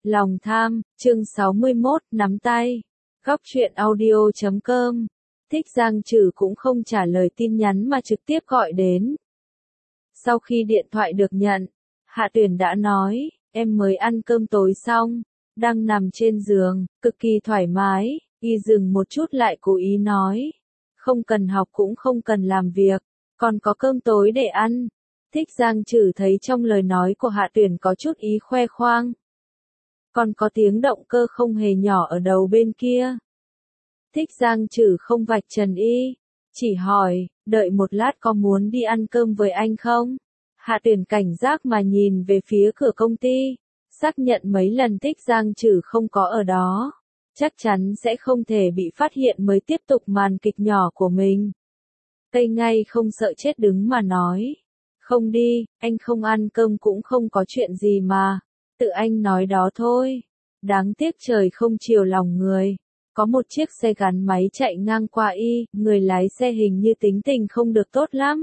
Lòng tham, chương 61, nắm tay. Góc truyện audio.com. Thích Giang Trử cũng không trả lời tin nhắn mà trực tiếp gọi đến. Sau khi điện thoại được nhận, Hạ Tuyển đã nói, em mới ăn cơm tối xong, đang nằm trên giường, cực kỳ thoải mái. Y dừng một chút lại cố ý nói, không cần học cũng không cần làm việc, còn có cơm tối để ăn. Thích Giang Trử thấy trong lời nói của Hạ Tuyển có chút ý khoe khoang. Còn có tiếng động cơ không hề nhỏ ở đầu bên kia. Thích Giang Trử không vạch trần y, chỉ hỏi, đợi một lát có muốn đi ăn cơm với anh không? Hạ Tuyển cảnh giác mà nhìn về phía cửa công ty, xác nhận mấy lần Thích Giang Trử không có ở đó, chắc chắn sẽ không thể bị phát hiện mới tiếp tục màn kịch nhỏ của mình. Cây ngay không sợ chết đứng mà nói, không đi, anh không ăn cơm cũng không có chuyện gì mà, tự anh nói đó thôi. Đáng tiếc trời không chiều lòng người. Có một chiếc xe gắn máy chạy ngang qua y, người lái xe hình như tính tình không được tốt lắm.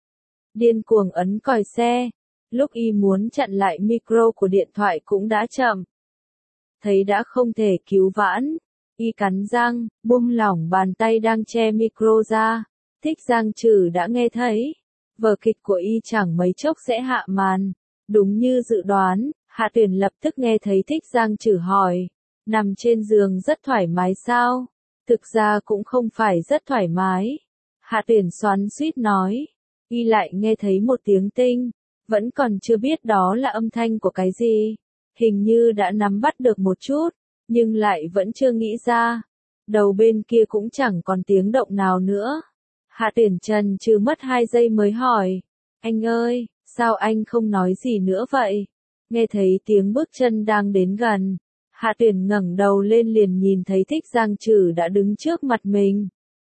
Điên cuồng ấn còi xe, lúc y muốn chặn lại micro của điện thoại cũng đã chậm. Thấy đã không thể cứu vãn, y cắn răng, buông lỏng bàn tay đang che micro ra. Thích Giang Trử đã nghe thấy, vở kịch của y chẳng mấy chốc sẽ hạ màn. Đúng như dự đoán, Hạ Tuyển lập tức nghe thấy Thích Giang Trử hỏi, nằm trên giường rất thoải mái sao? Thực ra cũng không phải rất thoải mái. Hạ Tuyển xoắn xuýt nói, y lại nghe thấy một tiếng tinh, vẫn còn chưa biết đó là âm thanh của cái gì. Hình như đã nắm bắt được một chút, nhưng lại vẫn chưa nghĩ ra. Đầu bên kia cũng chẳng còn tiếng động nào nữa. Hạ Tuyển chần chừ mất 2 giây mới hỏi, anh ơi, sao anh không nói gì nữa vậy? Nghe thấy tiếng bước chân đang đến gần, Hạ Tuyển ngẩng đầu lên liền nhìn thấy Thích Giang Trử đã đứng trước mặt mình.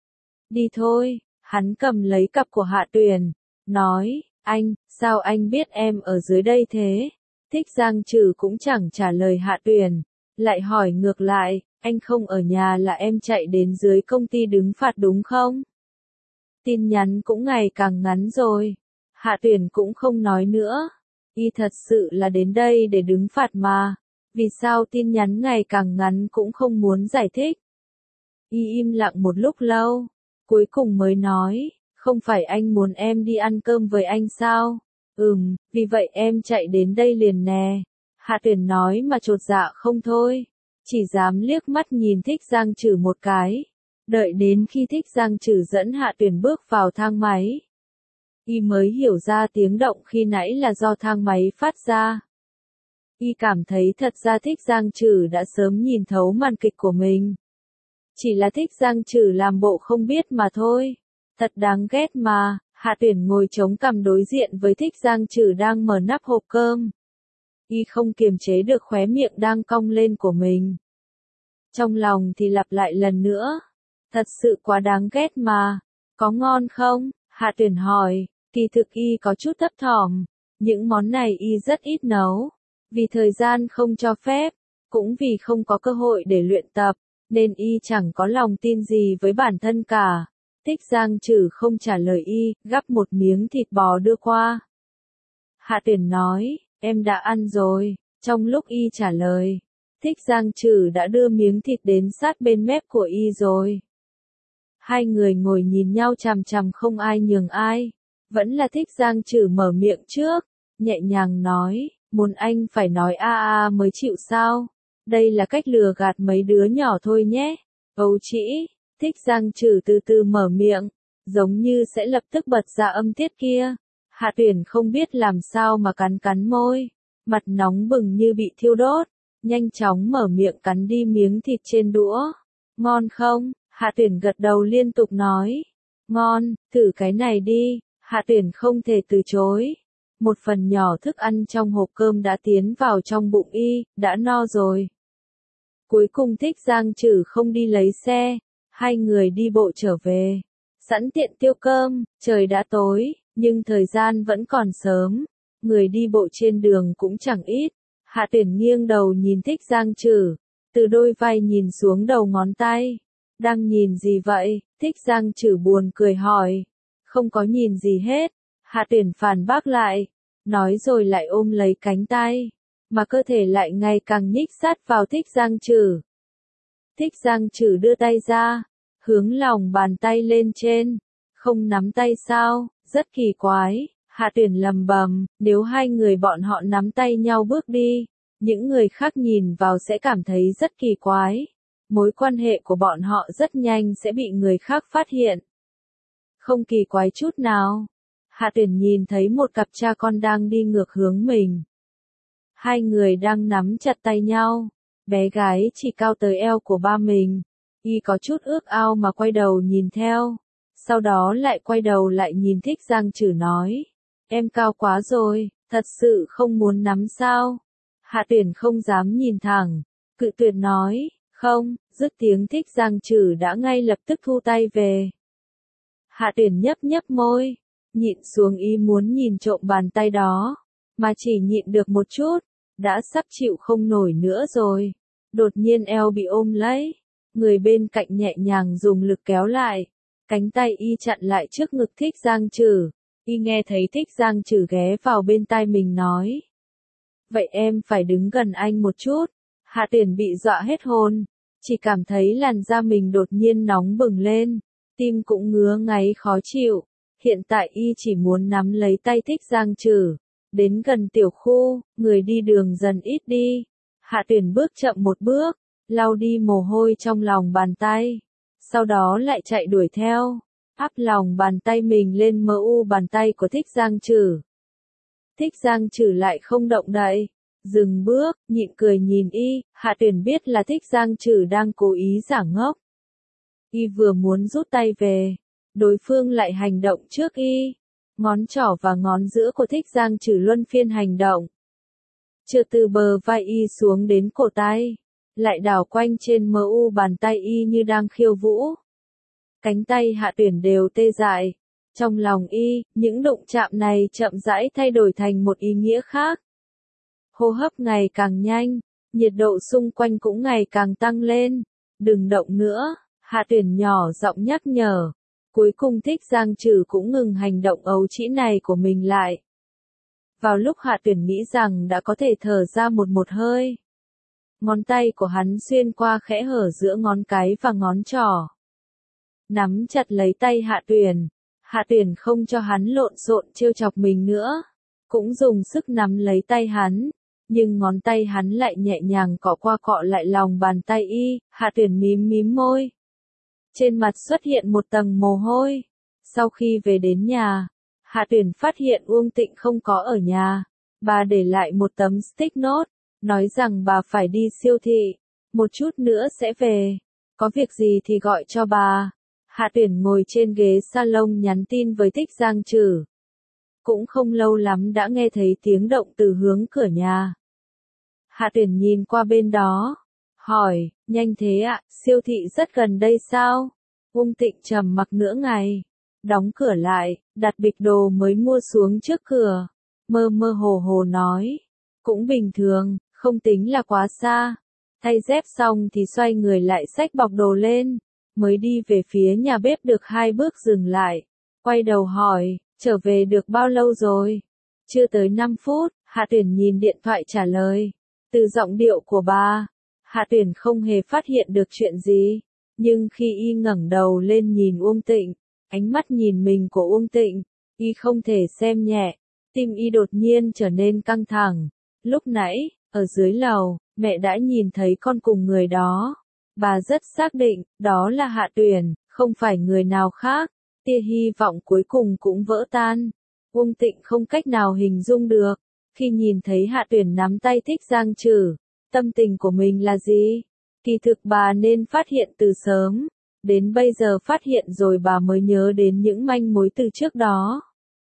Đi thôi, hắn cầm lấy cặp của Hạ Tuyển, nói, anh, sao anh biết em ở dưới đây thế? Thích Giang Trử cũng chẳng trả lời Hạ Tuyển, lại hỏi ngược lại, anh không ở nhà là em chạy đến dưới công ty đứng phạt đúng không? Tin nhắn cũng ngày càng ngắn rồi. Hạ Tuyển cũng không nói nữa. Y thật sự là đến đây để đứng phạt mà. Vì sao tin nhắn ngày càng ngắn cũng không muốn giải thích. Y im lặng một lúc lâu. Cuối cùng mới nói, không phải anh muốn em đi ăn cơm với anh sao? Vì vậy em chạy đến đây liền nè. Hạ Tuyển nói mà chột dạ không thôi. Chỉ dám liếc mắt nhìn Thích Giang Trử một cái. Đợi đến khi Thích Giang Trử dẫn Hạ Tuyển bước vào thang máy, y mới hiểu ra tiếng động khi nãy là do thang máy phát ra. Y cảm thấy thật ra Thích Giang Trử đã sớm nhìn thấu màn kịch của mình. Chỉ là Thích Giang Trử làm bộ không biết mà thôi. Thật đáng ghét mà. Hạ Tuyển ngồi chống cằm đối diện với Thích Giang Trử đang mở nắp hộp cơm. Y không kiềm chế được khóe miệng đang cong lên của mình. Trong lòng thì lặp lại lần nữa. Thật sự quá đáng ghét mà. Có ngon không? Hạ Tuyển hỏi. Kỳ thực y có chút thấp thỏm. Những món này y rất ít nấu. Vì thời gian không cho phép. Cũng vì không có cơ hội để luyện tập. Nên y chẳng có lòng tin gì với bản thân cả. Thích Giang Trử không trả lời y, gắp một miếng thịt bò đưa qua. Hạ Tuyển nói, em đã ăn rồi. Trong lúc y trả lời, Thích Giang Trử đã đưa miếng thịt đến sát bên mép của y rồi. Hai người ngồi nhìn nhau chằm chằm không ai nhường ai. Vẫn là Thích Giang Trử mở miệng trước, nhẹ nhàng nói, muốn anh phải nói a mới chịu sao? Đây là cách lừa gạt mấy đứa nhỏ thôi nhé. Ấu trĩ. Thích Giang Trử từ từ mở miệng, giống như sẽ lập tức bật ra âm tiết kia. Hạ Tuyển không biết làm sao mà cắn môi, mặt nóng bừng như bị thiêu đốt, nhanh chóng mở miệng cắn đi miếng thịt trên đũa. Ngon không? Hạ Tuyển gật đầu liên tục nói. Ngon, thử cái này đi. Hạ Tuyển không thể từ chối. Một phần nhỏ thức ăn trong hộp cơm đã tiến vào trong bụng y, đã no rồi. Cuối cùng Thích Giang Trử không đi lấy xe. Hai người đi bộ trở về. Sẵn tiện tiêu cơm, trời đã tối, nhưng thời gian vẫn còn sớm. Người đi bộ trên đường cũng chẳng ít. Hạ Tuyển nghiêng đầu nhìn Thích Giang Trử. Từ đôi vai nhìn xuống đầu ngón tay. Đang nhìn gì vậy? Thích Giang Trử buồn cười hỏi. Không có nhìn gì hết. Hạ Tuyển phản bác lại. Nói rồi lại ôm lấy cánh tay. mà cơ thể lại ngày càng nhích sát vào Thích Giang Trử. Thích Giang Trử đưa tay ra, hướng lòng bàn tay lên trên, không nắm tay sao, rất kỳ quái. Hạ Tuyển lầm bầm, nếu hai người bọn họ nắm tay nhau bước đi, những người khác nhìn vào sẽ cảm thấy rất kỳ quái. Mối quan hệ của bọn họ rất nhanh sẽ bị người khác phát hiện. Không kỳ quái chút nào. Hạ Tuyển nhìn thấy một cặp cha con đang đi ngược hướng mình. Hai người đang nắm chặt tay nhau. Bé gái chỉ cao tới eo của ba mình. Y có chút ước ao mà quay đầu nhìn theo. Sau đó lại quay đầu lại nhìn Thích Giang Trử nói. Em cao quá rồi, thật sự không muốn nắm sao? Hạ Tuyển không dám nhìn thẳng. Cự tuyệt nói, không, dứt tiếng Thích Giang Trử đã ngay lập tức thu tay về. Hạ Tuyển nhấp nhấp môi, nhịn xuống ý muốn nhìn trộm bàn tay đó, mà chỉ nhịn được một chút, đã sắp chịu không nổi nữa rồi. Đột nhiên eo bị ôm lấy, người bên cạnh nhẹ nhàng dùng lực kéo lại, cánh tay y chặn lại trước ngực Thích Giang Trử. Y nghe thấy Thích Giang Trử ghé vào bên tai mình nói. Vậy em phải đứng gần anh một chút. Hạ Tuyển bị dọa hết hồn, chỉ cảm thấy làn da mình đột nhiên nóng bừng lên, tim cũng ngứa ngáy khó chịu. Hiện tại y chỉ muốn nắm lấy tay Thích Giang Trử, đến gần tiểu khu, người đi đường dần ít đi. Hạ Tuyển bước chậm một bước, lau đi mồ hôi trong lòng bàn tay, sau đó lại chạy đuổi theo, áp lòng bàn tay mình lên mu bàn tay của Thích Giang Trử. Thích Giang Trử lại không động đậy, dừng bước, nhịn cười nhìn y. Hạ Tuyển biết là Thích Giang Trử đang cố ý giả ngốc. Y vừa muốn rút tay về, đối phương lại hành động trước y. Ngón trỏ và ngón giữa của Thích Giang Trử luân phiên hành động. Chưa từ bờ vai y xuống đến cổ tay, lại đảo quanh trên mu bàn tay y như đang khiêu vũ. Cánh tay Hạ Tuyển đều tê dại. Trong lòng y, những đụng chạm này chậm rãi thay đổi thành một ý nghĩa khác. Hô hấp ngày càng nhanh, nhiệt độ xung quanh cũng ngày càng tăng lên. Đừng động nữa, Hạ Tuyển nhỏ giọng nhắc nhở. Cuối cùng Thích Giang Trử cũng ngừng hành động ấu trĩ này của mình lại. Vào lúc Hạ Tuyển nghĩ rằng đã có thể thở ra một hơi, ngón tay của hắn xuyên qua khẽ hở giữa ngón cái và ngón trỏ, nắm chặt lấy tay Hạ Tuyển. Hạ Tuyển không cho hắn lộn xộn trêu chọc mình nữa, cũng dùng sức nắm lấy tay hắn, nhưng ngón tay hắn lại nhẹ nhàng cọ qua cọ lại lòng bàn tay y. Hạ Tuyển mím mím môi, trên mặt xuất hiện một tầng mồ hôi. Sau khi về đến nhà, Hạ Tuyển phát hiện Uông Tịnh không có ở nhà. Bà để lại một tấm stick note, nói rằng bà phải đi siêu thị, một chút nữa sẽ về, có việc gì thì gọi cho bà. Hạ Tuyển ngồi trên ghế salon nhắn tin với Thích Giang Trử. Cũng không lâu lắm đã nghe thấy tiếng động từ hướng cửa nhà. Hạ Tuyển nhìn qua bên đó, hỏi, nhanh thế ạ, siêu thị rất gần đây sao? Uông Tịnh trầm mặc nửa ngày, đóng cửa lại, đặt bịch đồ mới mua xuống trước cửa, mơ mơ hồ hồ nói, cũng bình thường, không tính là quá xa. Thay dép xong thì xoay người lại xách bọc đồ lên, mới đi về phía nhà bếp được 2 bước dừng lại, quay đầu hỏi, trở về được bao lâu rồi? Chưa tới 5 phút, Hạ Tuyển nhìn điện thoại trả lời. Từ giọng điệu của bà, Hạ Tuyển không hề phát hiện được chuyện gì, nhưng khi y ngẩng đầu lên nhìn Uông Tịnh, ánh mắt nhìn mình của Uông Tịnh, y không thể xem nhẹ, tim y đột nhiên trở nên căng thẳng. Lúc nãy, ở dưới lầu, mẹ đã nhìn thấy con cùng người đó. Bà rất xác định, đó là Hạ Tuyển, không phải người nào khác. Tia hy vọng cuối cùng cũng vỡ tan. Uông Tịnh không cách nào hình dung được, khi nhìn thấy Hạ Tuyển nắm tay Thích Giang Trử, tâm tình của mình là gì? Kỳ thực bà nên phát hiện từ sớm, đến bây giờ phát hiện rồi bà mới nhớ đến những manh mối từ trước đó.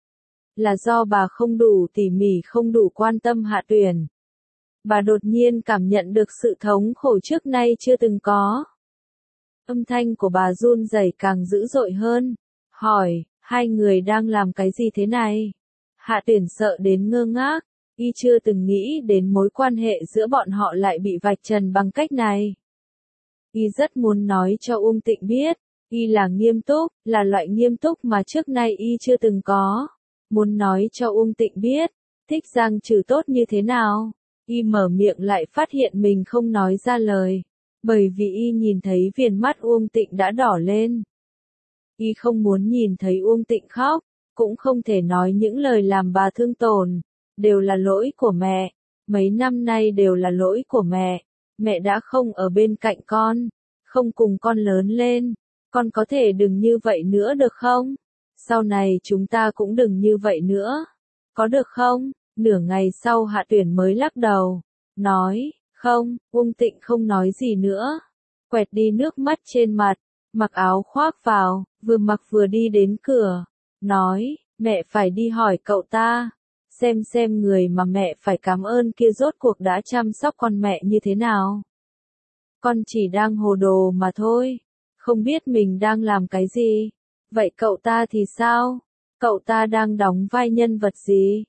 Là do bà không đủ tỉ mỉ, không đủ quan tâm Hạ Tuyển. Bà đột nhiên cảm nhận được sự thống khổ trước nay chưa từng có. Âm thanh của bà run rẩy càng dữ dội hơn. Hỏi, hai người đang làm cái gì thế này? Hạ Tuyển sợ đến ngơ ngác, y chưa từng nghĩ đến mối quan hệ giữa bọn họ lại bị vạch trần bằng cách này. Y rất muốn nói cho Uông Tịnh biết, y là nghiêm túc, là loại nghiêm túc mà trước nay y chưa từng có. Muốn nói cho Uông Tịnh biết, Thích Giang Trử tốt như thế nào. Y mở miệng lại phát hiện mình không nói ra lời, bởi vì y nhìn thấy viền mắt Uông Tịnh đã đỏ lên. Y không muốn nhìn thấy Uông Tịnh khóc, cũng không thể nói những lời làm bà thương tổn, đều là lỗi của mẹ, mấy năm nay đều là lỗi của mẹ đã không ở bên cạnh con, không cùng con lớn lên, con có thể đừng như vậy nữa được không? Sau này chúng ta cũng đừng như vậy nữa, có được không? Nửa ngày sau Hạ Tuyển mới lắc đầu, nói, không, Uông Tịnh không nói gì nữa, quẹt đi nước mắt trên mặt, mặc áo khoác vào, vừa mặc vừa đi đến cửa, nói, mẹ phải đi hỏi cậu ta, xem người mà mẹ phải cảm ơn kia rốt cuộc đã chăm sóc con mẹ như thế nào. Con chỉ đang hồ đồ mà thôi, không biết mình đang làm cái gì. Vậy cậu ta thì sao? Cậu ta đang đóng vai nhân vật gì?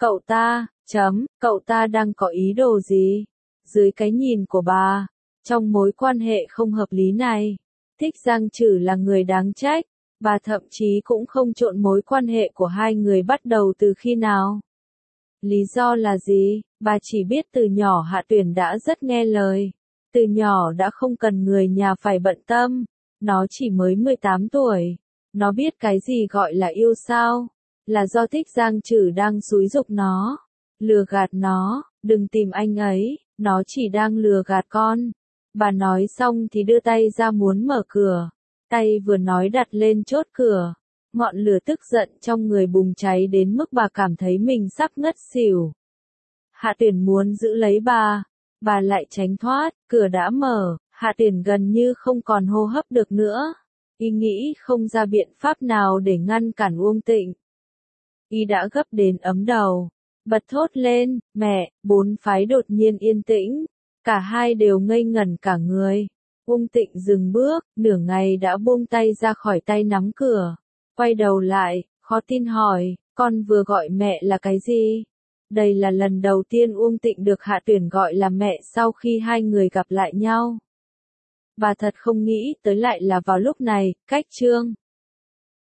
Cậu ta đang có ý đồ gì? Dưới cái nhìn của bà, trong mối quan hệ không hợp lý này, Thích Giang Trử là người đáng trách, bà thậm chí cũng không trộn mối quan hệ của hai người bắt đầu từ khi nào. Lý do là gì? Bà chỉ biết từ nhỏ Hạ Tuyển đã rất nghe lời, từ nhỏ đã không cần người nhà phải bận tâm, nó chỉ mới 18 tuổi. Nó biết cái gì gọi là yêu sao? Là do Thích Giang Trử đang xúi giục nó, lừa gạt nó, đừng tìm anh ấy, nó chỉ đang lừa gạt con. Bà nói xong thì đưa tay ra muốn mở cửa, tay vừa nói đặt lên chốt cửa, ngọn lửa tức giận trong người bùng cháy đến mức bà cảm thấy mình sắp ngất xỉu. Hạ Tuyển muốn giữ lấy bà lại tránh thoát, cửa đã mở, Hạ Tuyển gần như không còn hô hấp được nữa. Y nghĩ không ra biện pháp nào để ngăn cản Uông Tịnh. Y đã gấp đến ấm đầu, bật thốt lên, mẹ, bốn phái đột nhiên yên tĩnh, cả hai đều ngây ngẩn cả người. Uông Tịnh dừng bước, nửa ngày đã buông tay ra khỏi tay nắm cửa, quay đầu lại, khó tin hỏi, con vừa gọi mẹ là cái gì? Đây là lần đầu tiên Uông Tịnh được Hạ Tuyển gọi là mẹ sau khi hai người gặp lại nhau. Bà thật không nghĩ tới lại là vào lúc này, cách chương